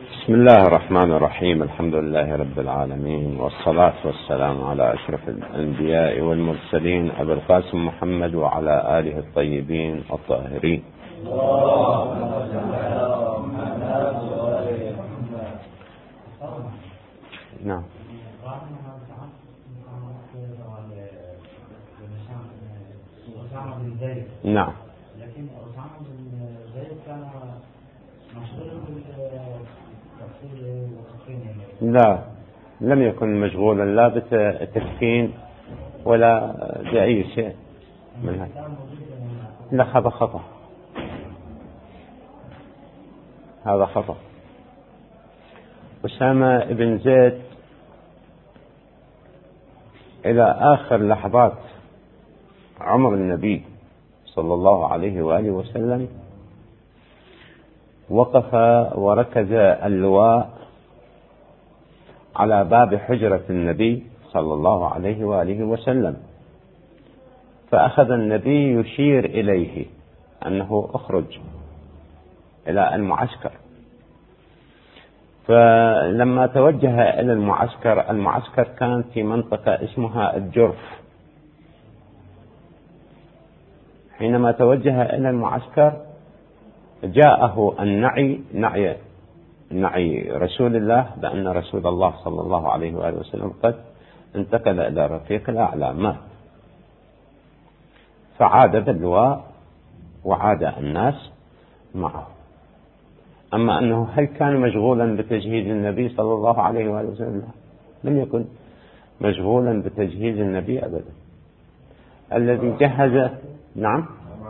بسم الله الرحمن الرحيم. الحمد لله رب العالمين، والصلاة والسلام على أشرف الأنبياء والمرسلين أبي القاسم محمد وعلى آله الطيبين الطاهرين. نعم. نعم. لكن أسامة بن زيد كان مشغولا بالتفسير والتكفين. لا، لم يكن مشغولا لا بالتكفين ولا بأي شيء من هذا. لا، هذا خطأ، هذا خطأ. أسامة بن زيد إلى آخر لحظات عمر النبي صلى الله عليه وآله وسلم وقف وركز اللواء على باب حجرة النبي صلى الله عليه وآله وسلم، فأخذ النبي يشير إليه أنه أخرج إلى المعسكر. فلما توجه إلى المعسكر كان في منطقة اسمها الجرف. حينما توجه إلى المعسكر جاءه نعي رسول الله بأن رسول الله صلى الله عليه وآله وسلم قد انتقل إلى الرفيق الأعلى مات، فعاد باللواء وعاد الناس معه. أما أنه هل كان مشغولا بتجهيز النبي صلى الله عليه وآله وسلم؟ لم يكن مشغولا بتجهيز النبي أبدا. الذي جهز، نعم،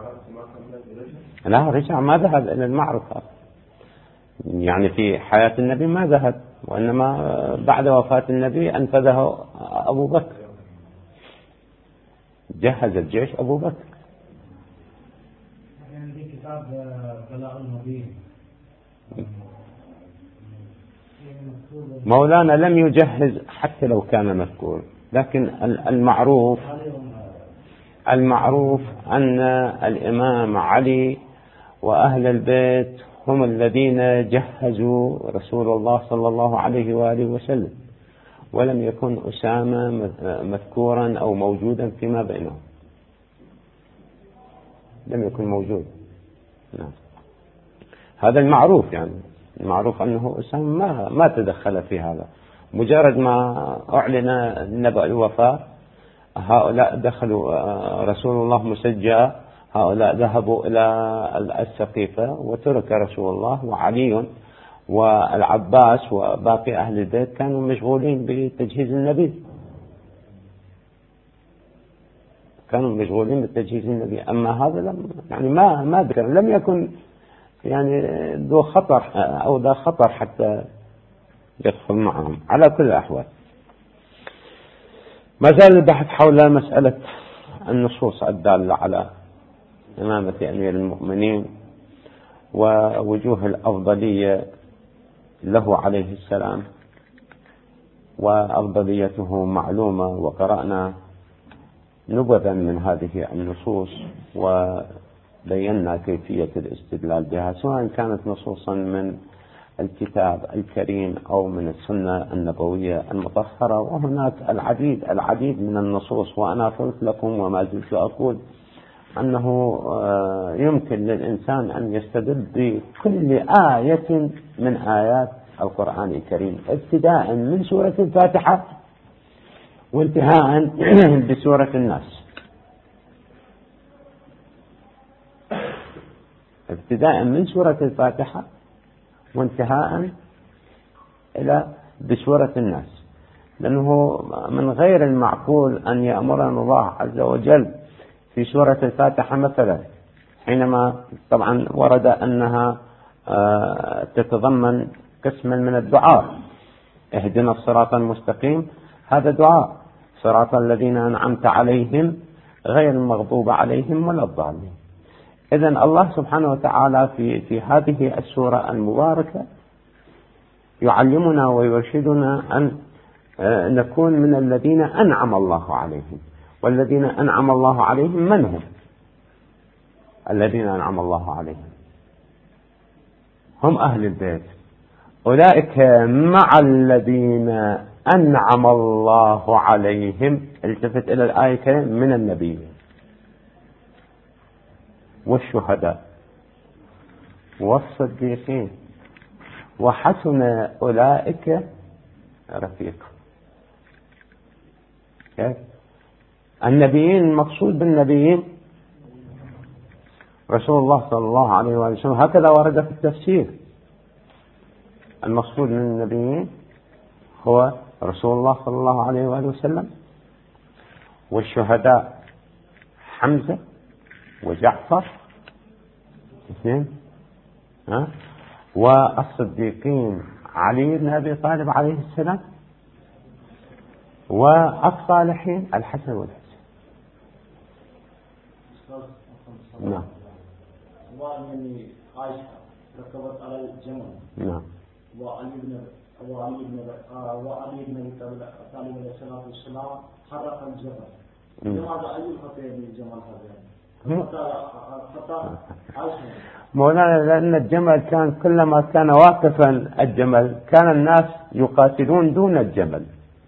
لا رجع، ما ذهب إلى المعركة، يعني في حياة النبي ما ذهب، وإنما بعد وفاة النبي أنفذه أبو بكر، جهز الجيش أبو بكر. عندي كتاب بلاغ النبي مولانا لم يجهز حتى لو كان مذكور، لكن المعروف أن الإمام علي وأهل البيت هم الذين جهزوا رسول الله صلى الله عليه وآله وسلم، ولم يكن أسامة مذكورا أو موجودا فيما بينهم، لم يكن موجود. نعم. هذا المعروف، يعني المعروف أنه أسامة ما تدخل في هذا. مجرد ما أعلن نبأ الوفاة هؤلاء دخلوا، رسول الله مسجى، هؤلاء ذهبوا إلى السقيفة وترك رسول الله، وعلي والعباس وباقي أهل البيت كانوا مشغولين بتجهيز النبي، أما هذا لم، يعني ما ذكر، لم يكن يعني ذو خطر أو ذا خطر حتى يدخل معهم. على كل الأحوال ما زال البحث حول مسألة النصوص الدالة على إمامة أمير المؤمنين ووجوه الأفضلية له عليه السلام، وأفضليته معلومة، وقرأنا نبذا من هذه النصوص وبينا كيفية الاستدلال بها، سواء كانت نصوصا من الكتاب الكريم أو من السنة النبوية المطهرة. وهناك العديد من النصوص، وأنا قلت لكم وما زلت أقول أنه يمكن للإنسان أن يستدل بكل آية من آيات القرآن الكريم، ابتداء من سورة الفاتحة وانتهاء بسورة الناس، ابتداء من سورة الفاتحة وانتهاء إلى بسورة الناس، لأنه من غير المعقول أن يأمرنا الله عز وجل في سورة الفاتحة مثلا، حينما طبعا ورد أنها تتضمن قسما من الدعاء، اهدنا الصراط المستقيم، هذا دعاء، صراط الذين أنعمت عليهم غير المغضوب عليهم ولا الضالين. إذن الله سبحانه وتعالى في هذه السورة المباركة يعلمنا ويرشدنا أن نكون من الذين أنعم الله عليهم. والذين أنعم الله عليهم من هم؟ الذين أنعم الله عليهم هم أهل البيت أولئك مع الذين أنعم الله عليهم، التفت إلى الآية الكريمة، من النبيين والشهداء والصديقين وحسن أولئك رفيقا. النبيين، المقصود بالنبيين رسول الله صلى الله عليه وسلم، هكذا ورد في التفسير. المقصود من النبيين هو رسول الله صلى الله عليه وآله وسلم، والشهداء حمزة وجعفر اثنين، والصديقين علي بن أبي طالب عليه السلام، والصالحين الحسن والحسين. نعم. عائشة ركبت على الجمل. نعم. وعلي بن أبي طالب عليه الصلاة والسلام حرق الجبل. لماذا أي الخطأ بالجمل هذا؟ مولانا لأن الجمل كان كلما كان واقفا الجمل كان الناس يقاتلون دون الجمل،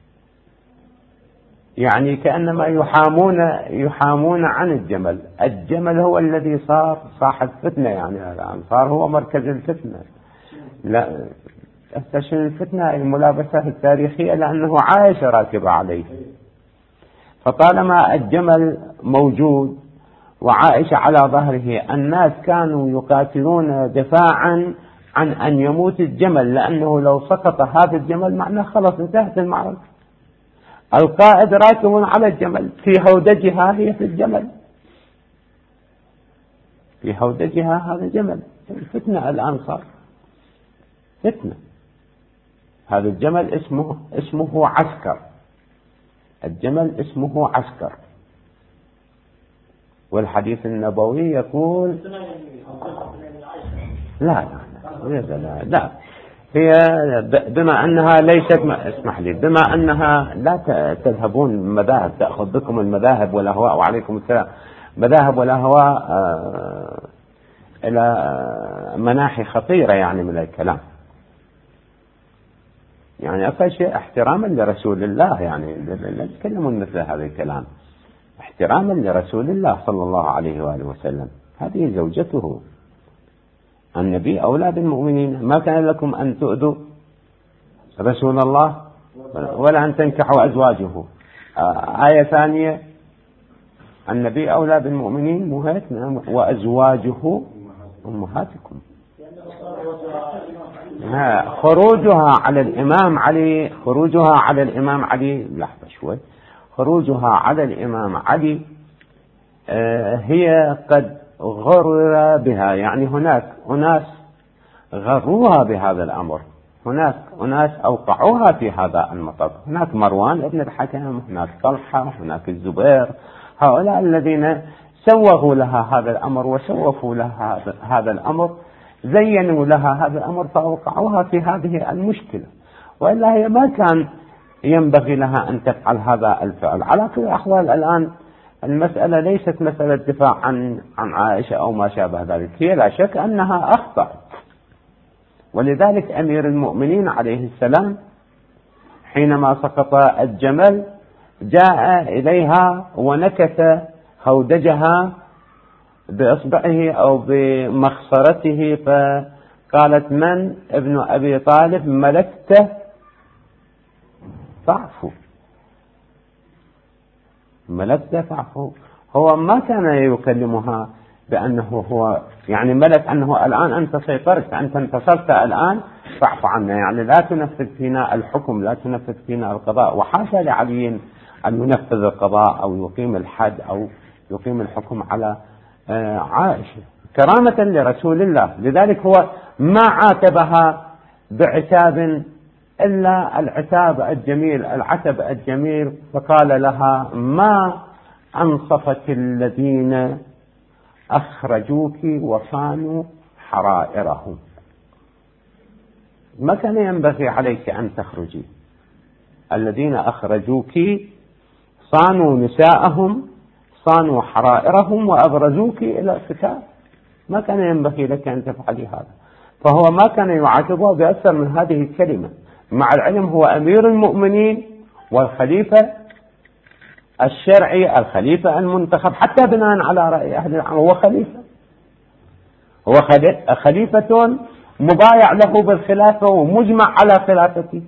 يعني كأنما يحامون عن الجمل. الجمل هو الذي صار صاحب فتنة، يعني الآن صار هو مركز الفتنة. لا تستشن الفتنة الملابسات التاريخية لأنه عايش راكبة عليه، فطالما الجمل موجود وعائشة على ظهره الناس كانوا يقاتلون دفاعا عن أن يموت الجمل، لأنه لو سقط هذا الجمل معناه خلاص انتهت المعركة. القائد راكب على الجمل، في هودجها هي في الجمل، في هودجها هذا جمل. الفتنة الآن صار فتنة. هذا الجمل اسمه عسكر، الجمل اسمه عسكر. والحديث النبوي يقول لا هي بما أنها ليست، اسمح لي، بما أنها لا تذهبون المذاهب، تأخذ بكم المذاهب والأهواء، وعليكم السلام، مذاهب والأهواء إلى مناحي خطيرة يعني من الكلام. يعني أقل شيء احتراما لرسول الله، يعني لا تتكلمون مثل هذا الكلام، احتراما لرسول الله صلى الله عليه وآله وسلم. هذه زوجته، النبي أولى بالمؤمنين، ما كان لكم أن تؤذوا رسول الله ولا أن تنكحوا أزواجه. آية ثانية، النبي أولى بالمؤمنين وأزواجه أمهاتكم. خروجها على الإمام علي لحظة شوي، خروجها على الإمام علي هي قد غرر بها، يعني هناك أناس غروها بهذا الأمر، هناك أناس أوقعوها في هذا المطب، هناك مروان ابن الحكم، هناك طلحة، هناك الزبير، هؤلاء الذين سوغوا لها هذا الأمر وسوفوا لها هذا الأمر، زينوا لها هذا الأمر فأوقعوها في هذه المشكلة، وإلا هي ما كان ينبغي لها أن تفعل هذا الفعل. على كل الأحوال الآن المسألة ليست مسألة دفاع عن عائشة أو ما شابه ذلك، هي لا شك أنها أخطأت، ولذلك أمير المؤمنين عليه السلام حينما سقط الجمل جاء إليها ونكث هودجها بإصبعه أو بمخصرته، فقالت: من ابن أبي طالب ملكته فاعفو، ملكته فاعفو. هو ما كان يكلمها بأنه هو يعني ملك، أنه الآن أنت سيطرت، أنت انتصرت الآن فاعف عنا، يعني لا تنفذ فينا الحكم، لا تنفذ فينا القضاء. وحاشا لعلي أن ينفذ القضاء أو يقيم الحد أو يقيم الحكم على عائشة كرامة لرسول الله. لذلك هو ما عاتبها بعتاب إلا العتاب الجميل، العتب الجميل، فقال لها: ما أنصفك الذين أخرجوك وصانوا حرائرهم. ما كان ينبغي عليك أن تخرجي، الذين أخرجوك صانوا نساءهم، صانوا حرائرهم، وأبرزوك إلى القتال، ما كان ينبغي لك أن تفعلي هذا. فهو ما كان يعاتبه بأكثر من هذه الكلمة، مع العلم هو أمير المؤمنين والخليفة الشرعي، الخليفة المنتخب، حتى بناء على رأي أهل العلم هو خليفة، هو خليفة مبايع له بالخلافة ومجمع على خلافته.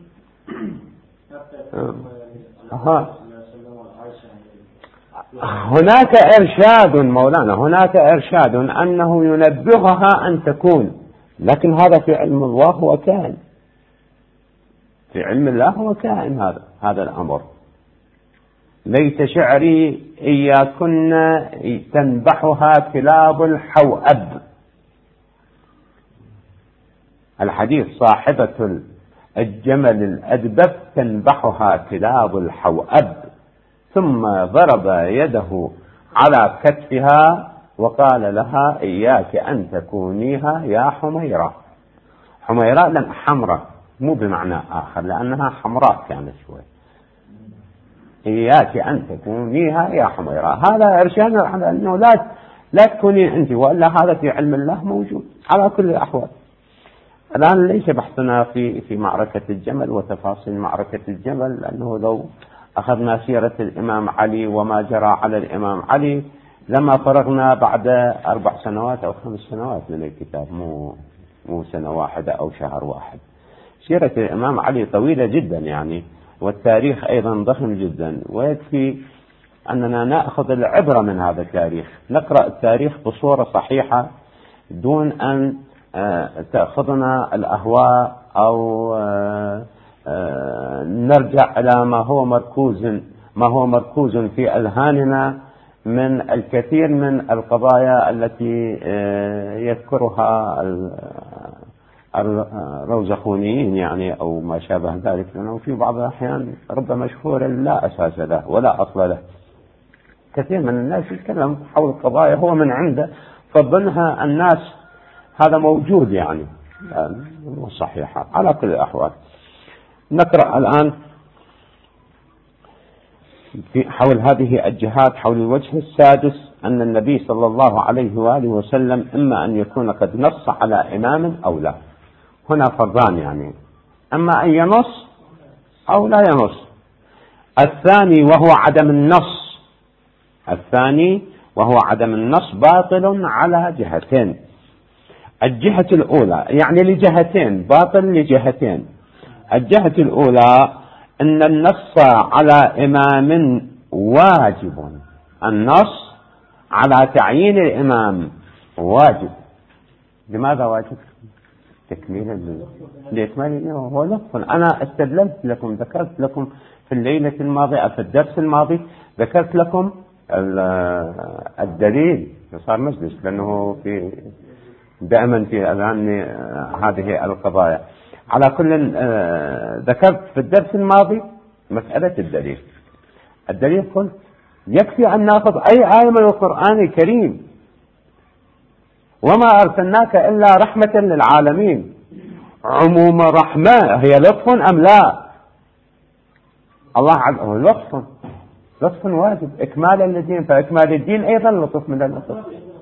هناك إرشاد مولانا، هناك إرشاد أنه ينبغها أن تكون، لكن هذا في علم الله هو كائن، في علم الله هو كائن هذا الأمر. ليت شعري إياكن تنبحها كلاب الحوأب. الحديث صاحبة الجمل الأدبب تنبحها كلاب الحوأب. ثم ضرب يده على كتفها وقال لها إياك أن تكونيها يا حميرة. حميرة لأن حمراء، مو بمعنى آخر، لأنها حمراء كانت شوي. إياك أن تكونيها يا حميرة. هذا إرشاد على أنه لا تكونين أنت، وإلا هذا في علم الله موجود على كل الأحوال. الآن ليس بحثنا في معركة الجمل وتفاصيل معركة الجمل، لأنه لو أخذنا سيرة الإمام علي وما جرى على الإمام علي لما فرغنا بعد 4 سنوات أو 5 سنوات من الكتاب، مو سنة واحدة أو شهر واحد. سيرة الإمام علي طويلة جدا يعني، والتاريخ أيضا ضخم جدا، ويكفي أننا نأخذ العبرة من هذا التاريخ، نقرأ التاريخ بصورة صحيحة دون أن تأخذنا الأهواء أو نرجع إلى ما هو مركوز في أذهاننا من الكثير من القضايا التي يذكرها الروزخونيين يعني أو ما شابه ذلك، لأنه في بعض الأحيان ربما مشهور لا أساس له ولا أصل له. كثير من الناس يتكلم حول القضايا هو من عنده، فظنها الناس هذا موجود يعني صحيحة. على كل الأحوال نقرأ الآن حول هذه الجهات، حول الوجه السادس، أن النبي صلى الله عليه وآله وسلم إما أن يكون قد نص على إمام أو لا. هنا فرضان يعني، أما أن ينص أو لا ينص. الثاني وهو عدم النص باطل على جهتين. الجهة الأولى يعني لجهتين، باطل لجهتين. الجهة الأولى أن النص على إمام واجب، النص على تعيين الإمام واجب. لماذا واجب؟ لإكمال هو لطف. أنا استدللت لكم، ذكرت لكم في الليلة الماضية في الدرس الماضي، ذكرت لكم الدليل. صار مجلس لأنه دائما في أذهان هذه القضايا. على كل ذكرت في الدرس الماضي مسألة الدليل قلت يكفي أن نأخذ أي آية من القرآن الكريم، وما أرسلناك إلا رحمة للعالمين. عموم رحمة هي لطف أم لا؟ الله عز وجل لطف واجب إكمالا للدين، فإكمال الدين أيضا لطف من اللطف.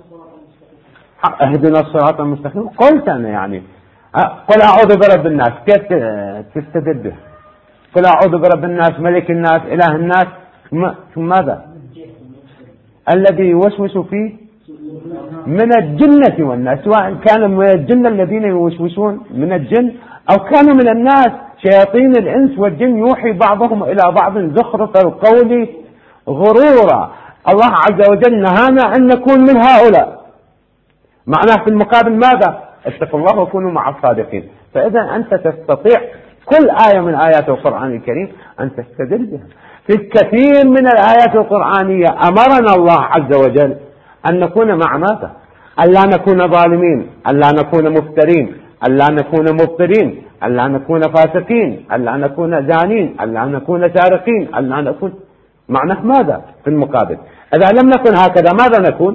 اهدنا الصراط المستقيم. قلت أنا يعني قل أعوذ برب الناس، كيف تستدل به؟ قل أعوذ برب الناس ملك الناس إله الناس، ثم ماذا؟ الذي يوسوس فيه من الجنة والناس، سواء كان من الجنة الذين يوسوسون من الجن أو كانوا من الناس. شياطين الإنس والجن يوحي بعضهم إلى بعض زخرف القول غرورا. الله عز وجل نهانا أن نكون من هؤلاء. معناه في المقابل ماذا؟ اتقوا الله وكونوا مع الصادقين. فإذا أنت تستطيع كل آية من آيات القرآن الكريم أن تستدل بها. في الكثير من الآيات القرآنية أمرنا الله عز وجل أن نكون مع ماذا؟ ألا نكون ظالمين، ألا نكون مفترين، ألا نكون مبطلين، ألا نكون فاسقين، ألا نكون زانين، ألا نكون سارقين، ألا نكون. معناه ماذا في المقابل؟ إذا لم نكن هكذا ماذا نكون؟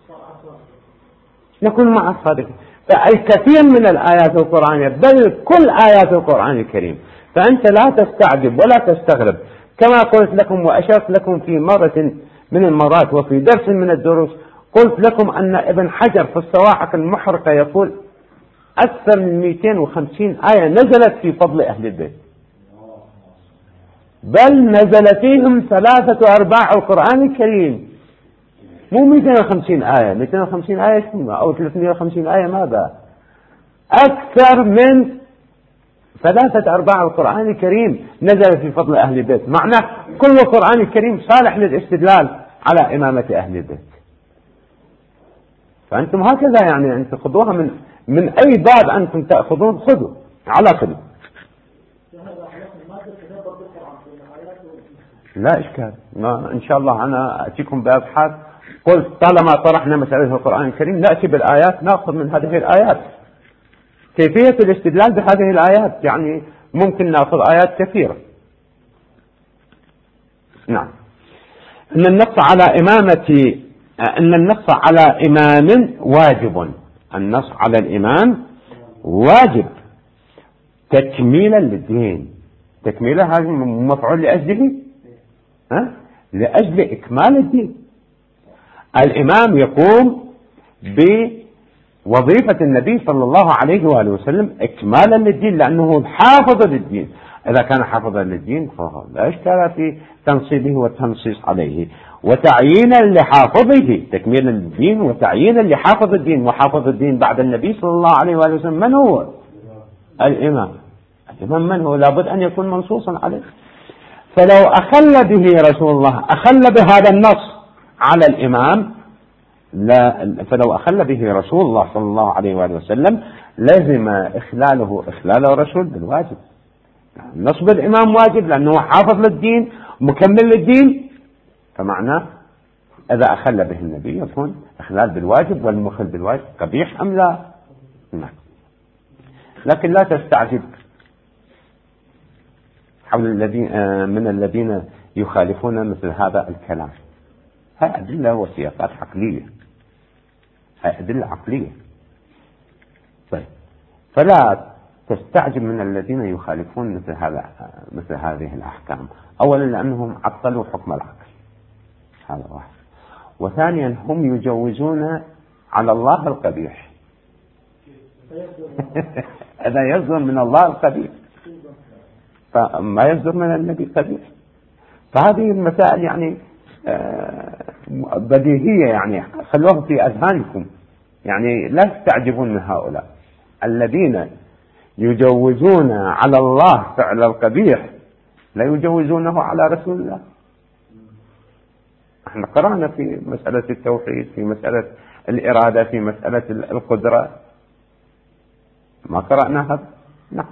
نكون مع الصادقين. فالكثير من الآيات القرآنية، بل كل آيات القرآن الكريم، فأنت لا تستعجب ولا تستغرب. كما قلت لكم وأشرت لكم في مرة من المرات وفي درس من الدروس، قلت لكم أن ابن حجر في الصواعق المحرقة يقول أكثر من 250 آية نزلت في فضل أهل البيت، بل نزل فيهم 3/4 القرآن الكريم، مو 250 آية. 250 آية شنو؟ أو 350 آية ماذا؟ أكثر من 3/4 القرآن الكريم نزل في فضل أهل البيت. معناه كل القرآن الكريم صالح للاستدلال على إمامة أهل البيت. فأنتم هكذا يعني أنتم خذوها من أي باب أنتم تأخذون، خذوا على خذوا. لا إشكال، ما إن شاء الله أنا أتيكم بأبحاث. قلت طالما طرحنا مسألة القرآن الكريم نأتي بالآيات، نأخذ من هذه الآيات كيفية الاستدلال بهذه الآيات. يعني ممكن نأخذ آيات كثيرة. نعم. أن النص على إمام واجب. النص على الإمام واجب تكميلا للدين. تكميلا هذا مفعول لأجله، لأجل إكمال الدين. الإمام يقوم بوظيفة النبي صلى الله عليه وآله وسلم إكمالا للدين، لأنه حافظ للدين. إذا كان حافظا للدين فلا إشكال في تنصيبه والتنصيص عليه، وتعيينا لحافظه، تكميلا للدين وتعيينا لحافظ الدين. وحافظ الدين بعد النبي صلى الله عليه وآله وسلم من هو؟ الإمام. الإمام من هو؟ لابد أن يكون منصوصا عليه. فلو أخل به رسول الله، أخل بهذا النص على الإمام، فلو أخل به رسول الله صلى الله عليه وآله وسلم لازم إخلال الرسول بالواجب. نصب الإمام واجب لأنه حافظ للدين مكمل للدين، فمعناه إذا أخل به النبي يكون إخلال بالواجب، والمخل بالواجب قبيح أم لا؟ نعم. لكن لا تستعجب حول من الذين يخالفون مثل هذا الكلام. هاي أدلة وسياقات عقلية، هاي أدلة عقلية. طيب، فلا تستعجب من الذين يخالفون مثل هذه الأحكام. أولا لأنهم عطلوا حكم العقل، هذا واحد. وثانيا هم يجوزون على الله القبيح. هذا يصدر من الله القبيح، فما يصدر من النبي قبيح. فهذه المسائل يعني بديهية، يعني خلوها في أذهانكم. يعني لا تستعجبون من هؤلاء الذين يجوزون على الله فعل القبيح، لا يجوزونه على رسول الله. احنا قرأنا في مسألة التوحيد، في مسألة الإرادة، في مسألة القدرة، ما قرأنا هذا. نعم.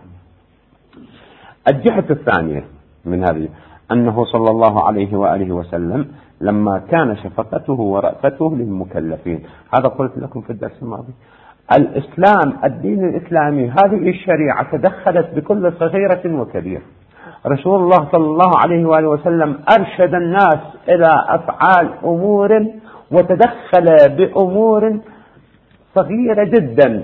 الجهة الثانية من هذه أنه صلى الله عليه وآله وسلم لما كان شفقته ورأفته للمكلفين، هذا قلت لكم في الدرس الماضي. الإسلام، الدين الإسلامي، هذه الشريعة تدخلت بكل صغيرة وكبيرة. رسول الله صلى الله عليه وآله وسلم أرشد الناس إلى أفعال أمور، وتدخل بأمور صغيرة جدا،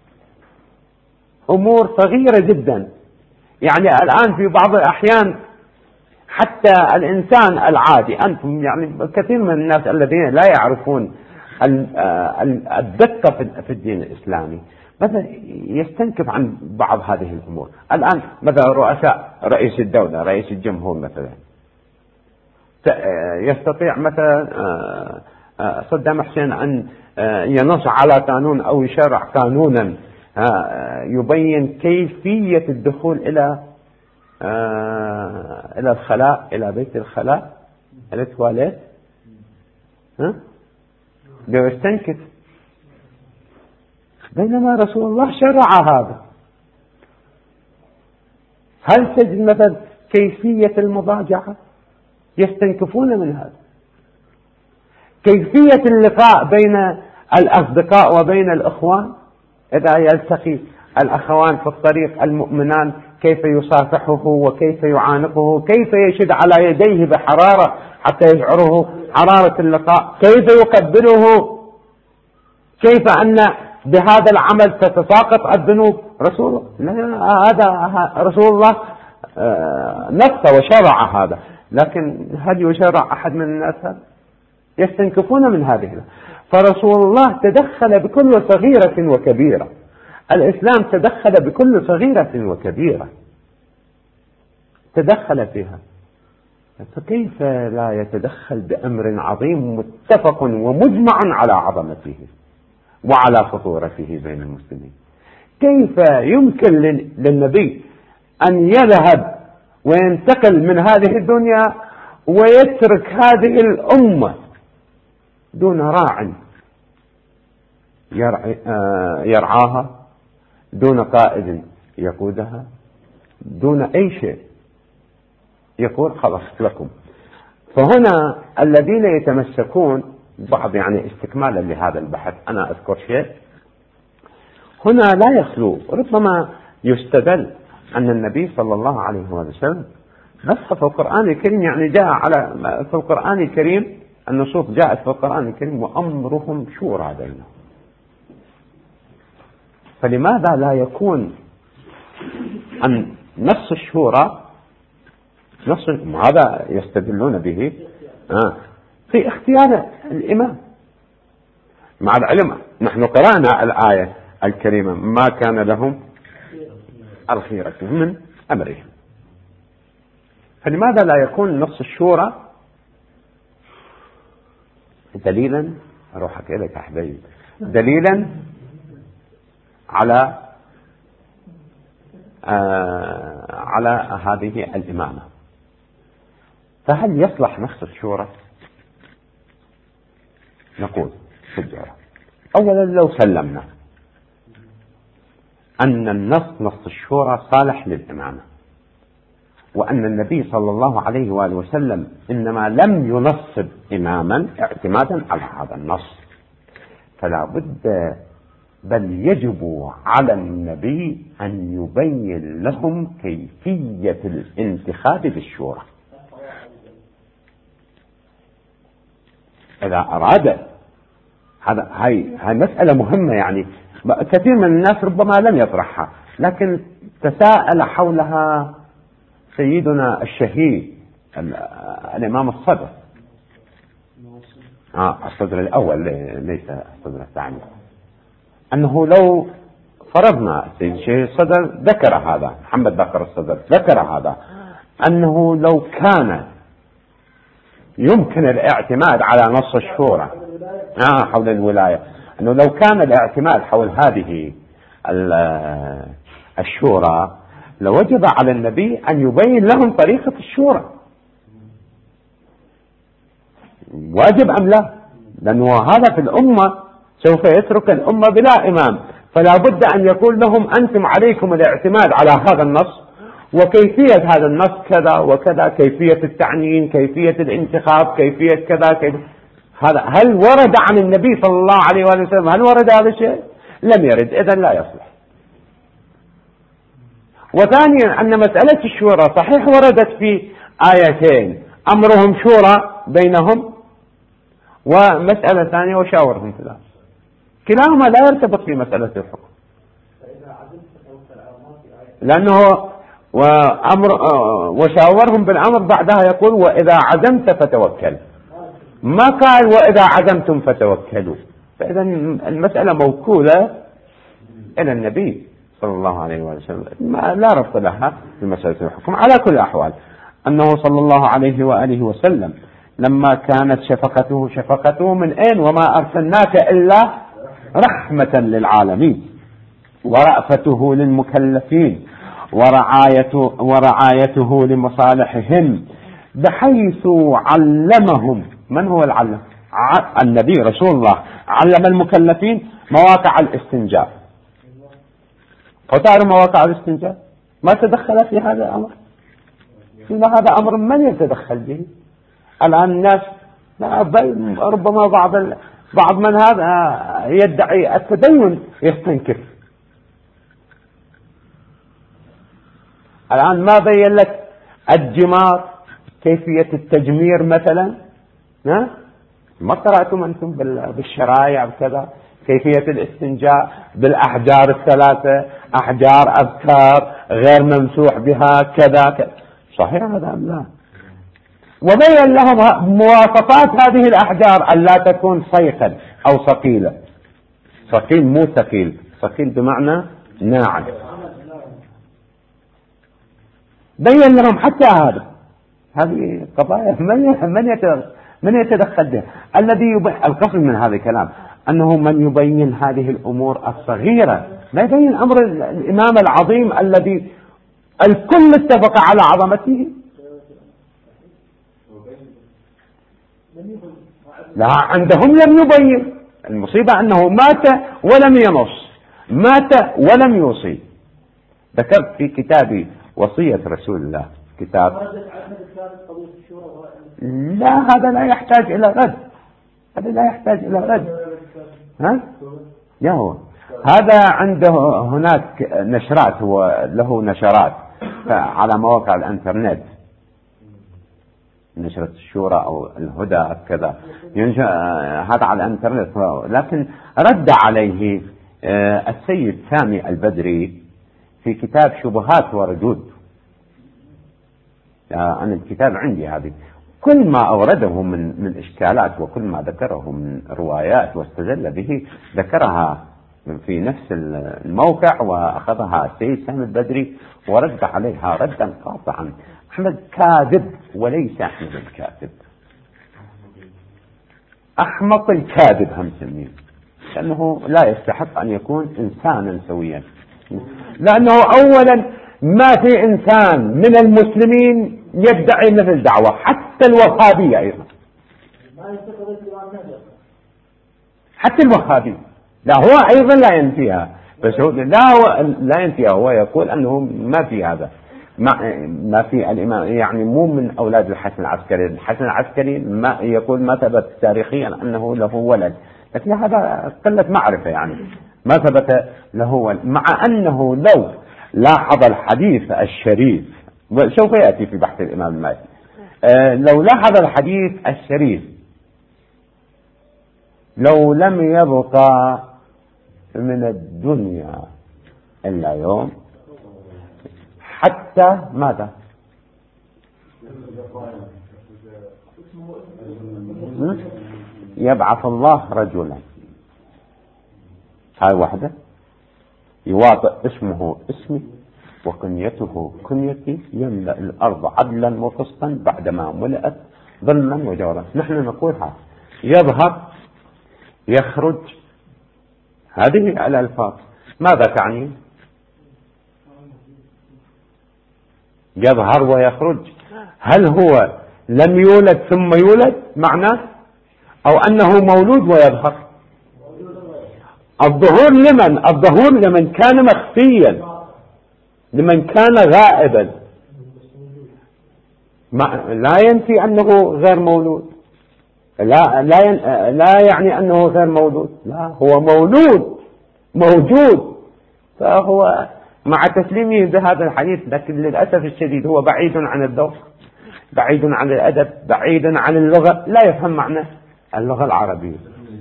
أمور صغيرة جدا. يعني الآن في بعض الأحيان حتى الإنسان العادي، أنتم يعني كثير من الناس الذين لا يعرفون الدقة في الدين الإسلامي مثلا يستنكف عن بعض هذه الأمور. الآن مثلا رئيس الدولة، رئيس الجمهور مثلا، يستطيع مثلا صدام حسين أن ينص على قانون أو يشرع قانونا يبين كيفية الدخول إلى الخلاء، إلى بيت الخلاء، إلى التواليت، يستنكف. بينما رسول الله شرع هذا. هل تجد مثلا كيفية المضاجعة؟ يستنكفون من هذا. كيفية اللقاء بين الأصدقاء وبين الإخوان، إذا يلتقي الأخوان في الطريق المؤمنان كيف يصافحه وكيف يعانقه، كيف يشد على يديه بحرارة حتى يشعره حرارة اللقاء، كيف يقبله، كيف أن بهذا العمل تتساقط الذنوب. هذا رسول الله نص وشرع هذا. لكن هل يشرع أحد من الناس هذا؟ يستنكفون من هذه. فرسول الله تدخل بكل صغيرة وكبيرة. الإسلام تدخل بكل صغيرة وكبيرة، تدخل فيها، فكيف لا يتدخل بأمر عظيم متفق ومجمع على عظمته وعلى خطورته بين المسلمين؟ كيف يمكن للنبي أن يذهب وينتقل من هذه الدنيا ويترك هذه الأمة دون راع يرعاها، دون قائد يقودها، دون أي شيء؟ يقول خلصت لكم. فهنا الذين يتمسكون بعض، يعني استكمالا لهذا البحث أنا أذكر شيء هنا لا يخلو، ربما يستدل أن النبي صلى الله عليه وسلم نص في القرآن الكريم، يعني جاء على في القرآن الكريم النصوص جاءت في القرآن الكريم وأمرهم شورى بينهم، فلماذا لا يكون أن نص الشورى نص هذا يستدلون به في اختيار الإمام، مع العلم نحن قرأنا الآية الكريمة ما كان لهم الخيرة من أمرهم، فلماذا لا يكون نص الشورى دليلا، أروح أحكي لك يا حبيبي، دليلا على هذه الإمامة؟ فهل يصلح نص الشورى؟ نقول في الجواب، أولا لو سلمنا أن نص الشورى صالح للإمامة، وأن النبي صلى الله عليه وآله وسلم إنما لم ينصب إماما اعتمادا على هذا النص، فلا بد بل يجب على النبي أن يبين لهم كيفية الانتخاب بالشورى. إذا أراد هاي مسألة مهمة، يعني كثير من الناس ربما لم يطرحها، لكن تساءل حولها سيدنا الشهيد الإمام الصدر، الصدر الأول ليس الصدر الثاني، أنه لو فرضنا سيد الشهيد الصدر ذكر هذا، محمد باقر الصدر ذكر هذا، أنه لو كان يمكن الاعتماد على نص الشورى حول الولاية، أنه لو كان الاعتماد حول هذه الشورى لوجب على النبي أن يبين لهم طريقة الشورى، واجب أم لا؟ لأنه هذا في الأمة سوف يترك الأمة بلا إمام، فلا بد أن يقول لهم أنتم عليكم الاعتماد على هذا النص، وكيفية هذا النص كذا وكذا، كيفية التعيين، كيفية الانتخاب، كيفية كذا هذا هل ورد عن النبي صلى الله عليه وسلم؟ هل ورد هذا الشيء؟ لم يرد، إذن لا يصلح. وثانيا أن مسألة الشورى صحيح وردت في آيتين، أمرهم شورى بينهم، ومسألة ثانية وشاورهم في الأمر، كلاهما لا يرتبط في مسألة الحكم، لأنه وشاورهم بالأمر بعدها يقول وإذا عزمت فتوكل، ما قال وإذا عزمتم فتوكلوا، فإذا المسألة موكولة إلى النبي صلى الله عليه وسلم، لا ربط لها في مسألة الحكم. على كل الأحوال أنه صلى الله عليه وآله وسلم لما كانت شفقته من أين؟ وما أرسلناك إلا رحمة للعالمين، ورأفته للمكلفين، ورعايته لمصالحهم، بحيث علمهم. من هو العلم؟ النبي رسول الله علم المكلفين مواقع الاستنجاء، فتعرف مواقع الاستنجاء ما تدخل في هذا الأمر، هذا أمر من يتدخل به الآن؟ الناس ربما بعض من هذا يدعي التدين يستنكر. الآن ما بين لك الجمار، كيفية التجمير مثلا، ما قرأتم أنتم بالشرايع وكذا، كيفية الاستنجاء بالأحجار الثلاثة، أحجار أبكار غير ممسوح بها كذا صحيح هذا أم لا؟ وبين لهم مواصفات هذه الأحجار أن لا تكون صيقا أو صقيلة. صقيل مو ثقيل، صقيل بمعنى نعم، بين لهم حتى هذه قضايا من يتدخل بها. الذي القصد من هذا الكلام أنه من يبين هذه الأمور الصغيرة، لا يبين أمر الإمام العظيم الذي الكل اتفق على عظمته. لا، عندهم لم يبين. المصيبة أنه مات ولم ينص، مات ولم يوصي. ذكرت في كتابي وصية رسول الله كتاب. لا، هذا لا يحتاج إلى رد، هذا لا يحتاج إلى رد. يا هو هذا عنده هناك نشرات، هو له نشرات على مواقع الانترنت، نشرة الشورى أو الهدى كذا، هذا على الانترنت. لكن رد عليه السيد سامي البدري في كتاب شبهات وردود. أنا الكتاب عندي هذه، كل ما أورده من إشكالات وكل ما ذكره من روايات واستدل به ذكرها في نفس الموقع، وأخذها السيد سامي البدري ورد عليها ردا قاطعا. أحمد كاذب وليس أحمد الكاذب، أحمق الكاذب هم سميه، لأنه لا يستحق أن يكون إنسانا سويا. لأنه أولا ما في إنسان من المسلمين يدعي مثل دعوة، حتى الوهابية أيضا، حتى الوهابي لا، هو أيضا لا ينفيها، بس هو لا ينفيها، هو يقول أنه ما في هذا، ما في الإمام، يعني مو من أولاد الحسن العسكري. الحسن العسكري ما يقول ما ثبت تاريخيا أنه له ولد، لكن هذا قلة معرفة، يعني ما ثبت له ولد. مع أنه لو لاحظ الحديث الشريف، سوف يأتي في بحث الإمام المالكي، لو لاحظ الحديث الشريف، لو لم يبقى من الدنيا إلا يوم حتى ماذا يبعث الله رجلا، هاي واحدة، يواطئ اسمه اسمي وكنيته كنيتي، يملأ الأرض عدلا وقسطا بعدما ملأت ظلما وجورا. نحن نقولها يظهر يخرج، هذه الألفاظ ماذا تعني؟ يظهر ويخرج، هل هو لم يولد ثم يولد معناه، أو أنه مولود ويظهر؟ الظهور لمن؟ الظهور لمن كان مخفيا، لمن كان غائبا، لا ينفي أنه غير مولود، لا يعني أنه غير مولود، لا، هو مولود موجود. فهو مع تسليمه بهذا الحديث، لكن للأسف الشديد هو بعيد عن الذوق، بعيد عن الأدب، بعيد عن اللغة، لا يفهم معنى اللغة العربية.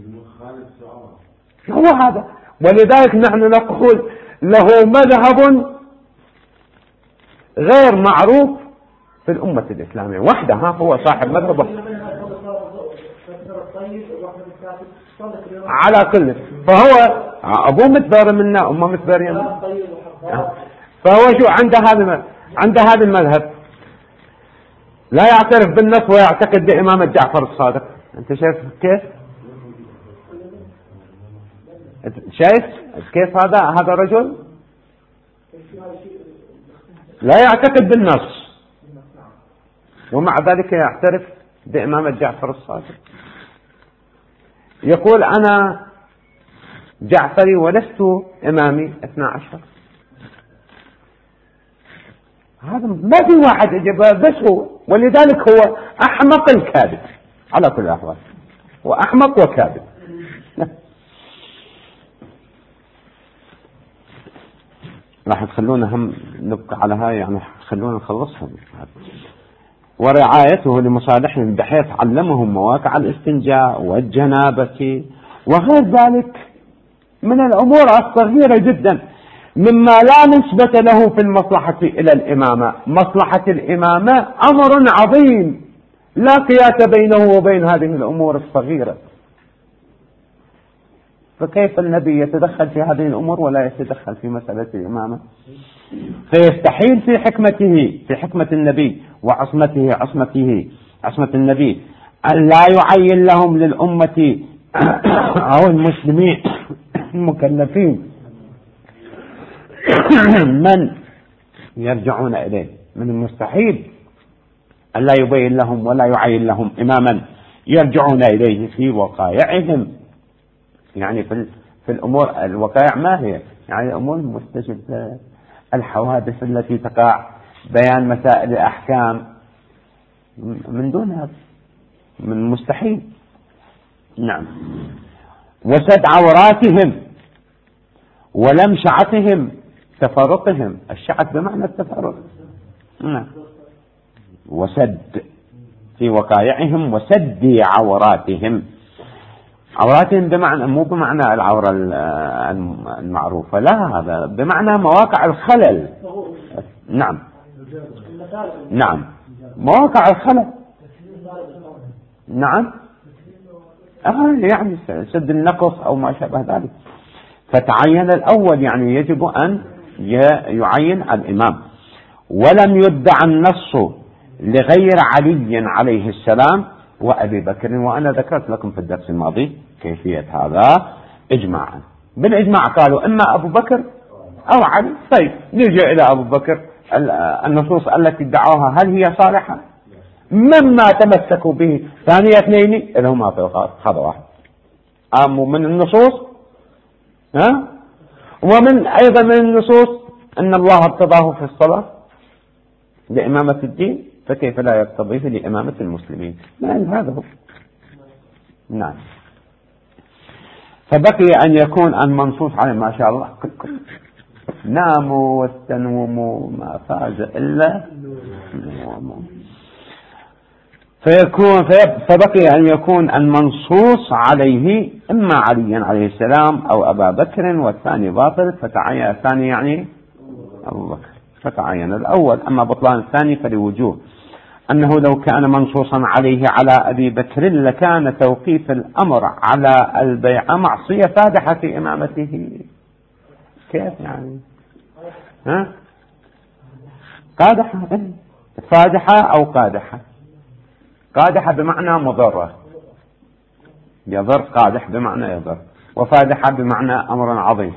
هو هذا، ولذلك نحن نقول له مذهب غير معروف في الأمة الإسلامية وحدها، هو صاحب مذهبه على كل. فهو أبوه متبر منا، أمه متبرية منا، فهو شو عنده هذا المذهب، لا يعترف بالنص ويعتقد بإمامة جعفر الصادق. أنت شايف كيف هذا الرجل لا يعتقد بالنص ومع ذلك يعترف بإمامة جعفر الصادق. يقول أنا جعفري ولست إمامي 12. هذا ما في واحد إجابة، بس هو، ولذلك هو أحمق الكاذب على كل الأحوال، وأحمق وكاذب. راح تخلونا هم نبقى على هاي، يعني خلونا نخلصها. ورعايته لمصالحهم بحيث علمهم مواقع الاستنجاء والجنابة وغير ذلك من الأمور الصغيرة جدا مما لا نسبة له في المصلحة إلى الإمامة. مصلحة الإمامة أمر عظيم لا قياس بينه وبين هذه الأمور الصغيرة. فكيف النبي يتدخل في هذه الأمور ولا يتدخل في مسألة الإمامة؟ فيستحيل في حكمته، في حكمة النبي وعصمته، عصمة النبي، أن لا يعين لهم للأمة أو المسلمين المكلفين من يرجعون إليه. من المستحيل أن لا يبين لهم ولا يعين لهم إماما يرجعون إليه في وقائعهم. يعني في الأمور الوقائع ما هي؟ يعني الأمور المستجدة، الحوادث التي تقع، بيان مسائل الأحكام، من دون هذا من مستحيل. نعم. وسد عوراتهم ولمشعتهم، تفرقهم، الشعث بمعنى التفرق. نعم. وسد في وقائعهم وسد عوراتهم، عوراتهم بمعنى مو بمعنى العورة المعروفة، لا، هذا بمعنى مواقع الخلل. نعم نعم، مواقع الخلل. نعم، يعني سد النقص أو ما شابه ذلك. فتعين الأول، يعني يجب أن يعين الإمام. ولم يدع النص لغير علي عليه السلام وأبي بكر، وأنا ذكرت لكم في الدرس الماضي كيفية هذا إجماعا. بالإجماع قالوا إما أبو بكر أو علي. طيب نرجع إلى أبو بكر، النصوص التي ادعوها هل هي صالحة؟ مما تمسكوا به ثاني اثنين إذا هما في الغار، هذا واحد من النصوص، ومن أيضا من النصوص أن الله ارتضاه في الصلاة لإمامة الدين، فكيف لا يقتضيه لإمامة المسلمين؟ هذا هو. نعم. فبقي أن يكون المنصوص عليه، ما شاء الله ناموا واستنوموا ما فاز إلا نوموا. فبقي أن يكون المنصوص عليه إما علي عليه السلام أو أبا بكر، والثاني باطل، فتعين الثاني يعني أبو بكر، فتعين الأول. أما بطلان الثاني فلوجوه أنه لو كان منصوصا عليه على أبي بكر لكان توقيف الأمر على البيعة معصية فادحة في إمامته. كيف يعني؟ قادحة، فادحة أو قادحة. قادحة بمعنى مضرة، يضر، قادح بمعنى يضر، وفادحة بمعنى أمر عظيم.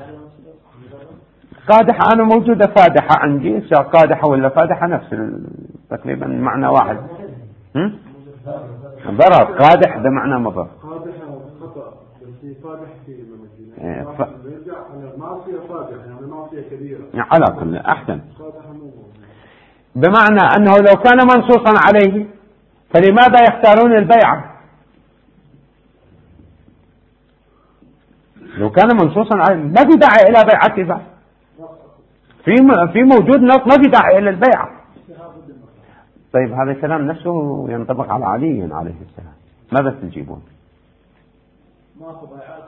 قادحة أنا موجودة فادحة عندي، قادحة ولا فادحة نفس تقريبا معنى واحد. ضرر، قادح بمعنى مضر. قادحة خطأ، بس فادح في يرجع على معصية فادحة، يعني معصية كبيرة. على كل أحسن. بمعنى أنه لو كان منصوصا عليه فلماذا يختارون البيعة؟ لو كان منصوصا عليه ما في داعي إلى بيعته بعد. في موجود نص ما في داعي إلى البيعة. طيب هذا الكلام نفسه ينطبق على علي عليه السلام، ماذا تجيبون؟ ماكو بيعات،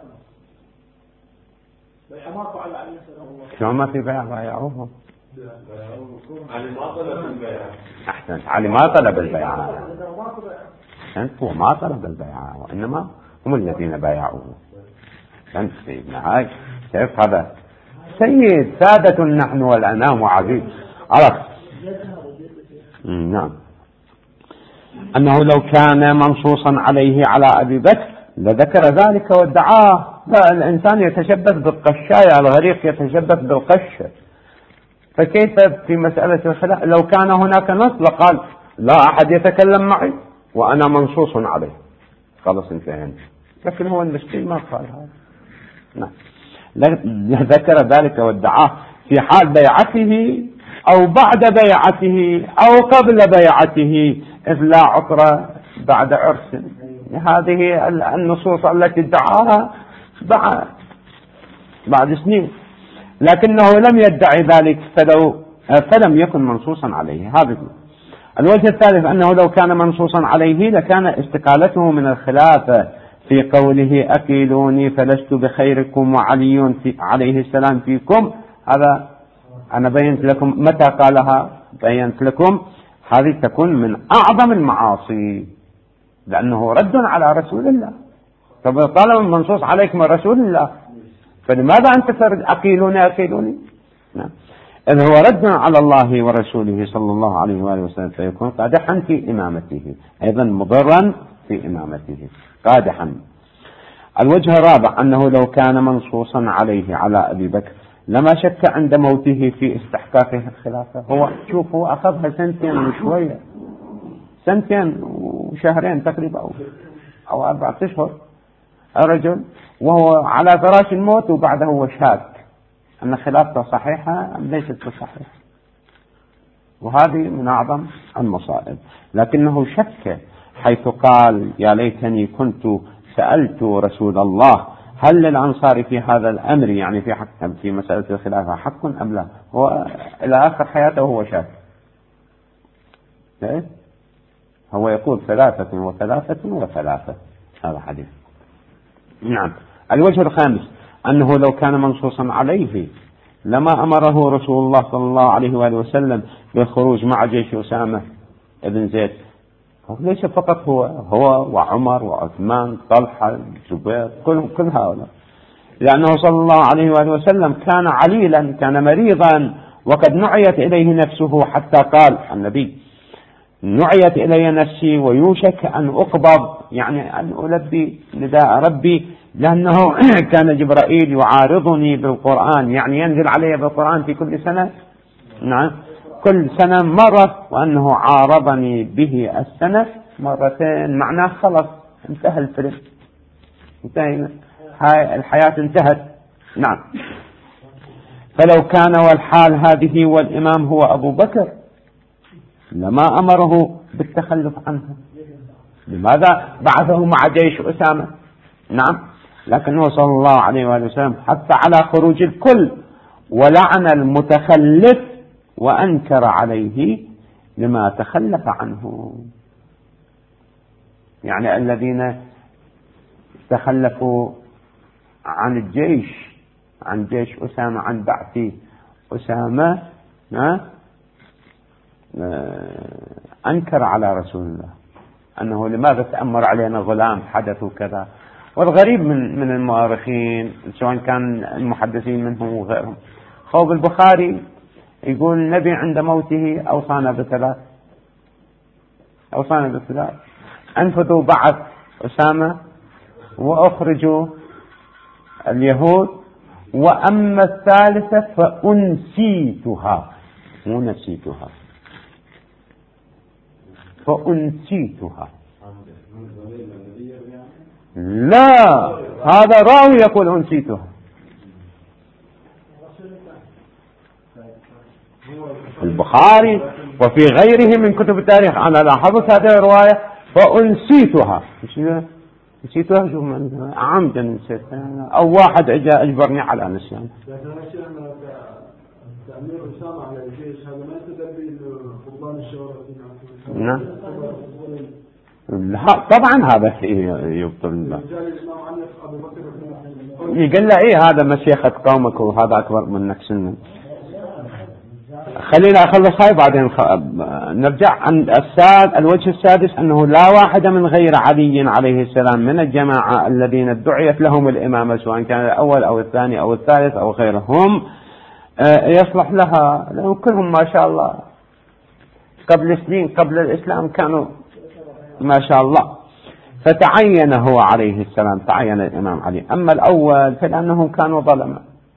بيعة ماكو على علي السلام. شو ما في بيعة؟ بايعوهم. علي ما طلب البيعة. أحسنت، علي ما طلب البيعة. أنت هو ما طلب البيعة، وإنما هم الذين بايعوه. أنت سيدنا هاي كيف هذا؟ سيد سادة نحن والأنام عبيد. عرفت؟ نعم. أنه لو كان منصوصا عليه على أبي بكر لذكر ذلك وادعاه. الإنسان يتشبث بالقشاية، الغريق يتشبث بالقشة، فكيف في مسألة الخلاء؟ لو كان هناك نص لقال لا أحد يتكلم معي وأنا منصوص عليه، خلاص انتهينا. لكن هو المسكين ما قال هذا. نعم. ذكر ذلك وادعاه في حال بيعته أو بعد بيعته أو قبل بيعته، إذ لا عطر بعد عرس. هذه النصوص التي ادعاها بعد سنين، لكنه لم يدعي ذلك فلم يكن منصوصا عليه. هذا الوجه الثالث، أنه لو كان منصوصا عليه لكان استقالته من الخلافة في قوله أكيلوني فلست بخيركم وعلي عليه السلام فيكم. هذا أنا بينت لكم متى قالها، بينت لكم هذه تكون من أعظم المعاصي، لأنه رد على رسول الله. طب طالما منصوص عليك من رسول الله فلماذا أنت ترد أقيلوني؟ نعم. إذ هو رد على الله ورسوله صلى الله عليه وآله وسلم فيكون قادحا في إمامته، أيضا مضرا في إمامته قادحا. الوجه الرابع أنه لو كان منصوصا عليه على أبي بكر لما شك عند موته في استحقاقه الخلافة. هو شوف هو أخذها 2 سنين وشوية، 2 سنين وشهرين تقريبا أو 4 أشهر الرجل، وهو على فراش الموت وبعده هو شاك أن خلافته صحيحة أم ليست بصحيحة، وهذه من أعظم المصائب. لكنه شك حيث قال يا ليتني كنت سألت رسول الله هل للأنصار في هذا الأمر، يعني في مسألة الخلافة حق أم لا. هو إلى آخر حياته هو شاك. هو يقول 3 و3 هذا حديث. نعم. الوجه الخامس أنه لو كان منصوصا عليه لما أمره رسول الله صلى الله عليه وآله وسلم بالخروج مع جيش أسامة ابن زيد. ليس فقط هو وعمر وعثمان طلحة زبير كل هؤلاء، لأنه صلى الله عليه وآله وسلم كان عليلا، كان مريضا، وقد نعيت إليه نفسه حتى قال النبي نعيت إلي نفسي ويوشك أن أقبض، يعني أن ألبي نداء ربي، لأنه كان جبرائيل يعارضني بالقرآن، يعني ينزل علي بالقرآن في كل سنة، نعم كل سنة مرة، وأنه عارضني به السنة 2 معناه خلص انتهى الفيلم، انتهى الحياة انتهت. نعم. فلو كان والحال هذه والإمام هو أبو بكر لما أمره بالتخلف عنه. لماذا بعثه مع جيش أسامة؟ نعم. لكنه صلى الله عليه وآله وسلم حث على خروج الكل ولعن المتخلف وأنكر عليه لما تخلف عنه، يعني الذين تخلفوا عن الجيش، عن جيش أسامة، عن بعث أسامة، أنكر على رسول الله أنه لماذا تأمر علينا غلام حدث كذا. والغريب من المؤرخين سواء كان المحدثين منهم وغيرهم، خوب البخاري يقول النبي عند موته أوصانا ب3، أنفذوا بعث أسامة وأخرجوا اليهود، وأما الثالثة فأنسيتها، مو نسيتها، فأنسيتها. لا، هذا راوي يقول أنسيتها. البخاري وفي غيره من كتب التاريخ أنا لاحظت هذه الرواية فأنسيتها. نسيتها شو عمدا نسيتها، أو واحد أجبرني على نسيان. تأمير أسامة على الجيش هذا ما يتدبي فقدان الشورى. نعم. طبعا هذا يبطل. يقول له إيه هذا مشيخة قومك وهذا أكبر منك سنا. خلينا أخلص هاي بعدين نرجع عن الوجه السادس أنه لا واحد من غير علي عليه السلام من الجماعة الذين ادعيت لهم الإمامة سواء كان الأول أو الثاني أو الثالث أو غيرهم يصلح لها، لأن كلهم ما شاء الله قبل سنين قبل الإسلام كانوا ما شاء الله. فتعين هو عليه السلام، تعين الإمام علي. أما الأول فلأنهم كانوا ظلما.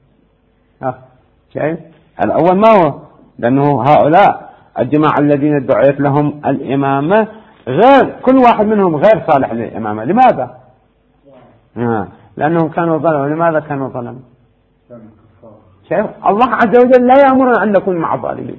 شايف الأول ما هو، لأنه هؤلاء الجماعة الذين ادعيت لهم الإمامة غير كل واحد منهم غير صالح للإمامة. لماذا؟ لأنهم كانوا ظلما. لماذا كانوا ظلما؟ شايف الله عز وجل لا يأمرنا أن نكون مع الظالمين.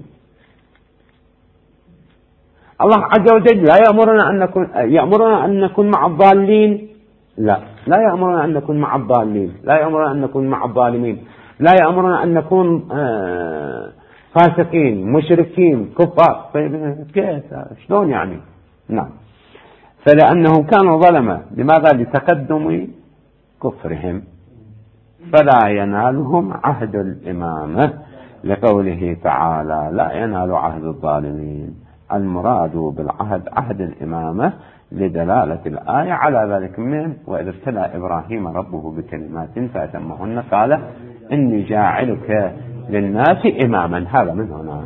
الله عز وجل لا يأمرنا أن نكون مع الضالين. لا يأمرنا أن نكون مع الضالين، لا يأمرنا أن نكون مع الظالمين، لا يأمرنا أن نكون فاسقين مشركين كفار. كيف شلون يعني؟ نعم. فلأنهم كانوا ظلما. لماذا؟ لتقدم كفرهم، فلا ينالهم عهد الإمامة، لقوله تعالى لا ينال عهد الظالمين المراد بالعهد عهد الإمامة لدلالة الآية على ذلك. من وإذ ابتلى إبراهيم ربه بكلمات فأتمهن قال إني جاعلك للناس إماما. هذا من هنا.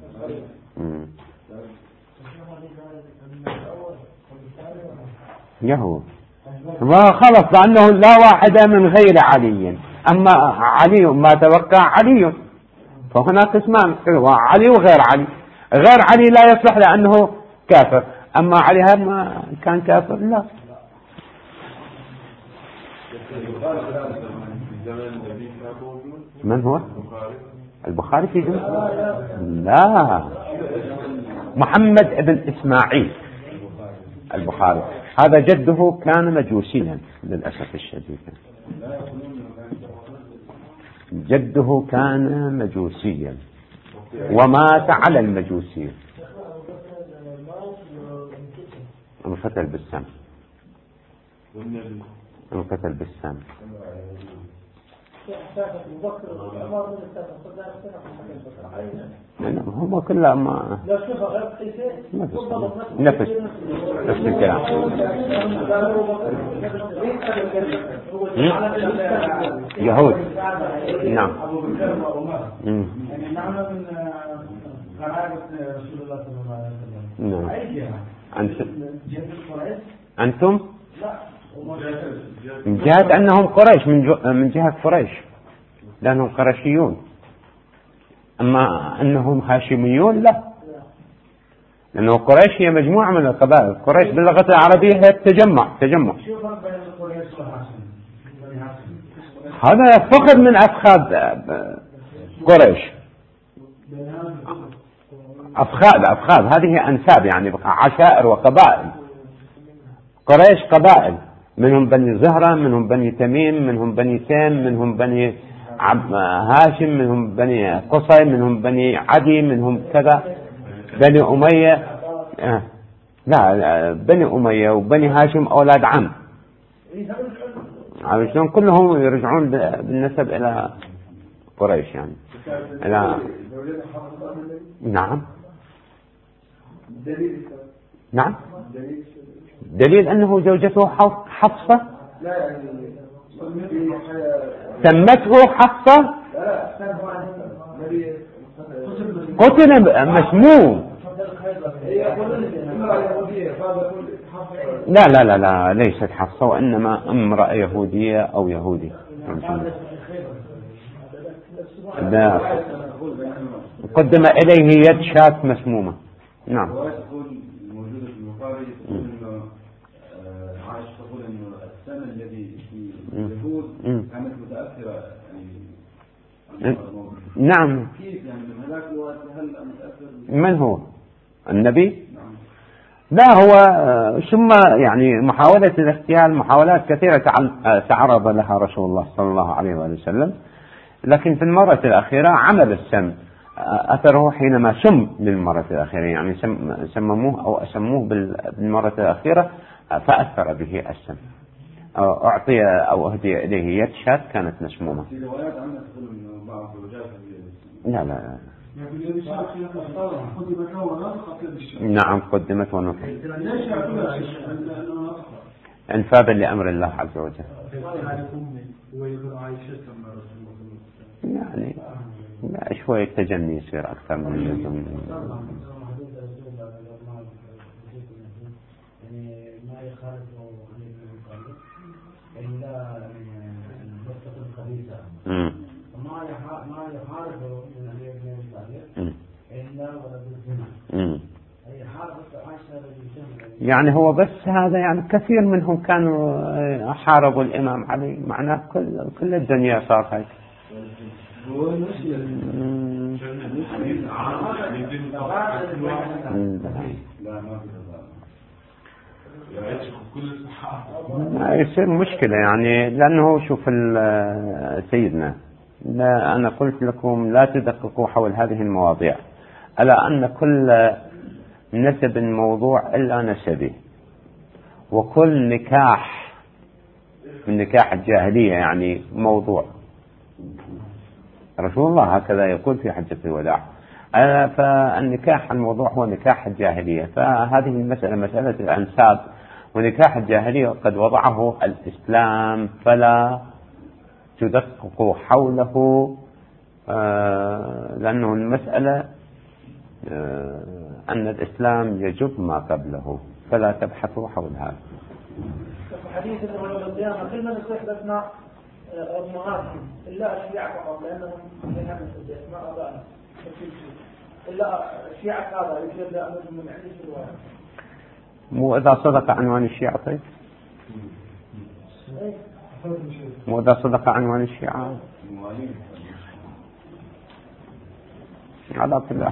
يهود وخلص لأنه لا واحد من غير علي. أما علي ما توقع علي، فهنا قسمان، علي وغير علي. غير علي لا يصلح لأنه كافر، أما علي ما كان كافر لا. من هو البخاري في جمع؟ لا، محمد ابن إسماعيل البخاري، هذا جده كان مجوسيا للأسف الشديد. جده كان مجوسيا ومات على المجوسية. انقتل بالسم. انقتل بالسم. هم كلها ما نفس الكلام. يهود. نعم. أنتم من جهة أنهم قريش، من جهة قريش لأنهم قرشيون. أما أنهم هاشميون لا، لأنه قريش هي مجموعة من القبائل. قريش باللغة العربية هي تجمع. هذا فخر من أفخاذ قريش. أفخاذ هذه أنساب، يعني عشائر وقبائل. قريش قبائل، منهم بني زهرة، منهم بني تميم، منهم بني تيم، منهم بني هاشم، منهم بني قصي، منهم بني عدي، منهم كذا بني أمية. لا، بني أمية وبني هاشم أولاد عم، عشان كلهم يرجعون بالنسب إلى قريش يعني. نعم. نعم. دليل أنه زوجته حفصة سمته حفصة. قتل مسموم. لا ليست حفصة، وإنما امرأة يهودية أو يهودي. قدم إليه يد شاة مسمومة. نعم. كانت متأثرة نعم. كيف يعني هل متأثر؟ من هو النبي؟ لا، هو ثم يعني محاولة الاغتيال محاولات كثيرة تعرض لها رسول الله صلى الله عليه وسلم، لكن في المرة الأخيرة عمل السم أثره حينما سم للمرة الأخيرة، يعني سمموه أو أسموه بالمرة الأخيرة فأثر به السم. أعطي أو أهدي إليه يد شاة كانت مسمومة. لا. نعم، قدمت ونطق انفاذا لأمر الله عز وجل. يعني لا، شوية تجني يصير أكثر من اللزوم. يعني هو بس هذا، يعني كثير منهم كانوا حاربوا الإمام علي، معناه كل الدنيا صار هيك. يصير مشكلة يعني، لأنه شوف سيدنا، لا أنا قلت لكم لا تدققوا حول هذه المواضيع، ألا أن كل نسب موضوع إلا نسبه، وكل نكاح من نكاح الجاهلية يعني موضوع. رسول الله هكذا يقول في حجة الوداع: فالنكاح الموضوع هو نكاح الجاهلية. فهذه المسألة مسألة الأنساب ونكاح الجاهلية قد وضعه الإسلام، فلا تدققوا حوله، لأنه المسألة أن الإسلام يجب ما قبله، فلا تبحثوا حول هذا. حديث يوم القيامة كلنا نصيح لنا أمهاتهم إلا الشيعة فقط، لأنهم ينهموا ما أبانا إلا الشيعة هذا يجب أن من عندي الرواية. مو إذا صدق عنوان الشيعة طيب؟ مو إذا صدق عنوان الشيعة على كل